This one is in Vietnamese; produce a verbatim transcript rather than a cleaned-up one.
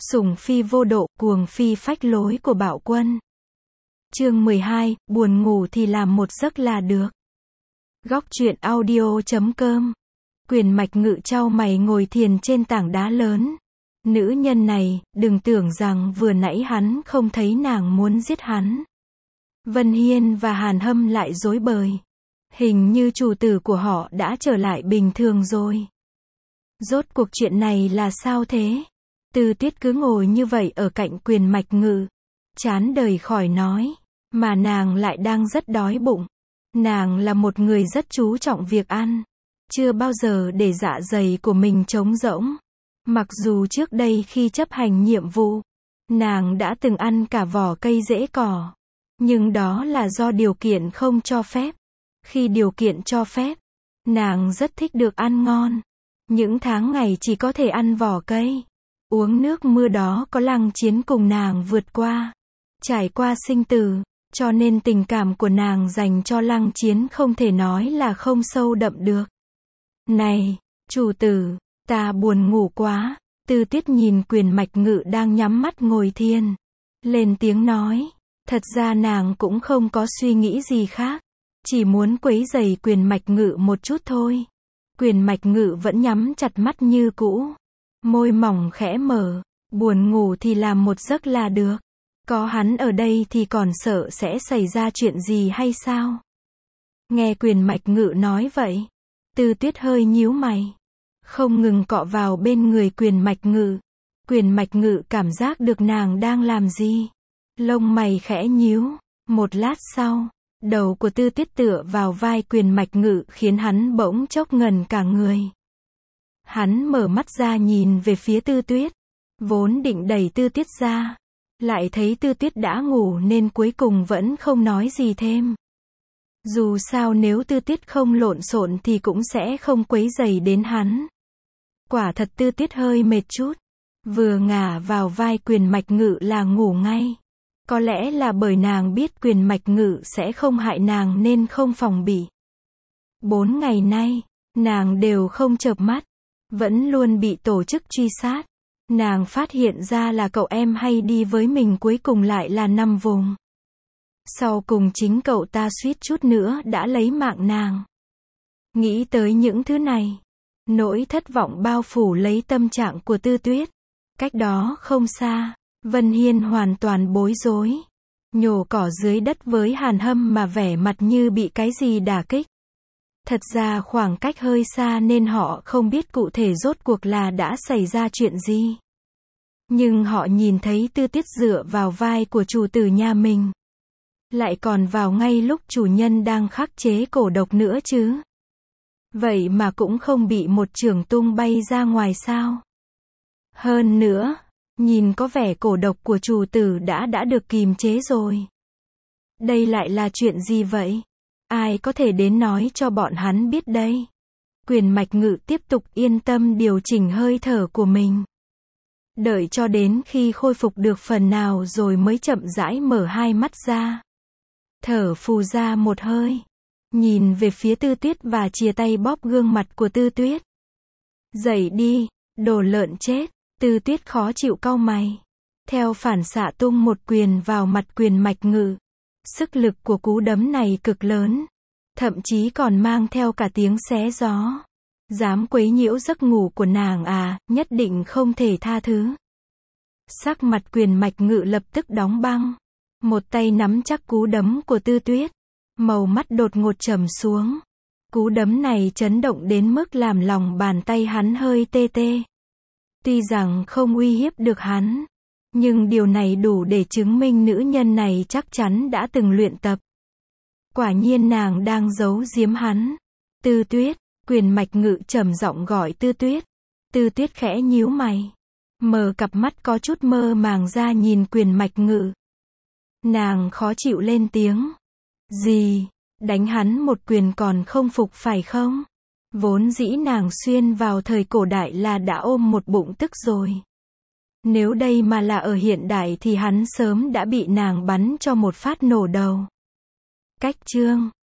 Sủng phi vô độ, cuồng phi phách lối của Bạo Quân. Chương mười hai, buồn ngủ thì làm một giấc là được. Góc truyện audio chấm com. Quyền Mạch Ngự chau mày ngồi thiền trên tảng đá lớn. Nữ nhân này, đừng tưởng rằng vừa nãy hắn không thấy nàng muốn giết hắn. Vân Hiên và Hàn Hâm lại rối bời. Hình như chủ tử của họ đã trở lại bình thường rồi. Rốt cuộc chuyện này là sao thế? Tư Tuyết cứ ngồi như vậy ở cạnh Quyền Mạch Ngự, chán đời khỏi nói, mà nàng lại đang rất đói bụng. Nàng là một người rất chú trọng việc ăn, chưa bao giờ để dạ dày của mình trống rỗng. Mặc dù trước đây khi chấp hành nhiệm vụ, nàng đã từng ăn cả vỏ cây rễ cỏ, nhưng đó là do điều kiện không cho phép. Khi điều kiện cho phép, nàng rất thích được ăn ngon. Những tháng ngày chỉ có thể ăn vỏ cây, uống nước mưa đó có Lăng Chiến cùng nàng vượt qua, trải qua sinh tử, cho nên tình cảm của nàng dành cho Lăng Chiến không thể nói là không sâu đậm được. Này, chủ tử, ta buồn ngủ quá. Tư Tuyết nhìn Quyền Mạch Ngự đang nhắm mắt ngồi thiền, lên tiếng nói. Thật ra nàng cũng không có suy nghĩ gì khác, chỉ muốn quấy rầy Quyền Mạch Ngự một chút thôi. Quyền Mạch Ngự vẫn nhắm chặt mắt như cũ, môi mỏng khẽ mở, buồn ngủ thì làm một giấc là được. Có hắn ở đây thì còn sợ sẽ xảy ra chuyện gì hay sao? Nghe Quyền Mạch Ngự nói vậy, Tư Tuyết hơi nhíu mày, không ngừng cọ vào bên người Quyền Mạch Ngự. Quyền Mạch Ngự cảm giác được nàng đang làm gì, lông mày khẽ nhíu. Một lát sau, đầu của Tư Tuyết tựa vào vai Quyền Mạch Ngự khiến hắn bỗng chốc ngẩn cả người. Hắn mở mắt ra nhìn về phía Tư Tuyết, vốn định đẩy Tư Tuyết ra, lại thấy Tư Tuyết đã ngủ nên cuối cùng vẫn không nói gì thêm. Dù sao nếu Tư Tuyết không lộn xộn thì cũng sẽ không quấy rầy đến hắn. Quả thật Tư Tuyết hơi mệt chút, vừa ngả vào vai Quyền Mạch Ngự là ngủ ngay. Có lẽ là bởi nàng biết Quyền Mạch Ngự sẽ không hại nàng nên không phòng bị. Bốn ngày nay, nàng đều không chợp mắt, vẫn luôn bị tổ chức truy sát. Nàng phát hiện ra là cậu em hay đi với mình cuối cùng lại là Năm Vùng. Sau cùng chính cậu ta suýt chút nữa đã lấy mạng nàng. Nghĩ tới những thứ này, nỗi thất vọng bao phủ lấy tâm trạng của Tư Tuyết. Cách đó không xa, Vân Hiên hoàn toàn bối rối, nhổ cỏ dưới đất với Hàn Hâm mà vẻ mặt như bị cái gì đả kích. Thật ra khoảng cách hơi xa nên họ không biết cụ thể rốt cuộc là đã xảy ra chuyện gì. Nhưng họ nhìn thấy Tư Tuyết dựa vào vai của chủ tử nhà mình, lại còn vào ngay lúc chủ nhân đang khắc chế cổ độc nữa chứ. Vậy mà cũng không bị một chưởng tung bay ra ngoài sao? Hơn nữa, nhìn có vẻ cổ độc của chủ tử đã đã được kìm chế rồi. Đây lại là chuyện gì vậy? Ai có thể đến nói cho bọn hắn biết đây? Quyền Mạch Ngự tiếp tục yên tâm điều chỉnh hơi thở của mình. Đợi cho đến khi khôi phục được phần nào rồi mới chậm rãi mở hai mắt ra. Thở phù ra một hơi, nhìn về phía Tư Tuyết và chìa tay bóp gương mặt của Tư Tuyết. Dậy đi, đồ lợn chết. Tư Tuyết khó chịu cau mày, theo phản xạ tung một quyền vào mặt Quyền Mạch Ngự. Sức lực của cú đấm này cực lớn, thậm chí còn mang theo cả tiếng xé gió. Dám quấy nhiễu giấc ngủ của nàng à, nhất định không thể tha thứ. Sắc mặt Quyền Mạch Ngự lập tức đóng băng, một tay nắm chắc cú đấm của Tư Tuyết, màu mắt đột ngột trầm xuống. Cú đấm này chấn động đến mức làm lòng bàn tay hắn hơi tê tê. Tuy rằng không uy hiếp được hắn, nhưng điều này đủ để chứng minh nữ nhân này chắc chắn đã từng luyện tập. Quả nhiên nàng đang giấu giếm hắn. Tư Tuyết, Quyền Mạch Ngự trầm giọng gọi Tư Tuyết. Tư Tuyết khẽ nhíu mày, mở cặp mắt có chút mơ màng ra nhìn Quyền Mạch Ngự. Nàng khó chịu lên tiếng. Gì? Đánh hắn một quyền còn không phục phải không? Vốn dĩ nàng xuyên vào thời cổ đại là đã ôm một bụng tức rồi. Nếu đây mà là ở hiện đại thì hắn sớm đã bị nàng bắn cho một phát nổ đầu. Cách chương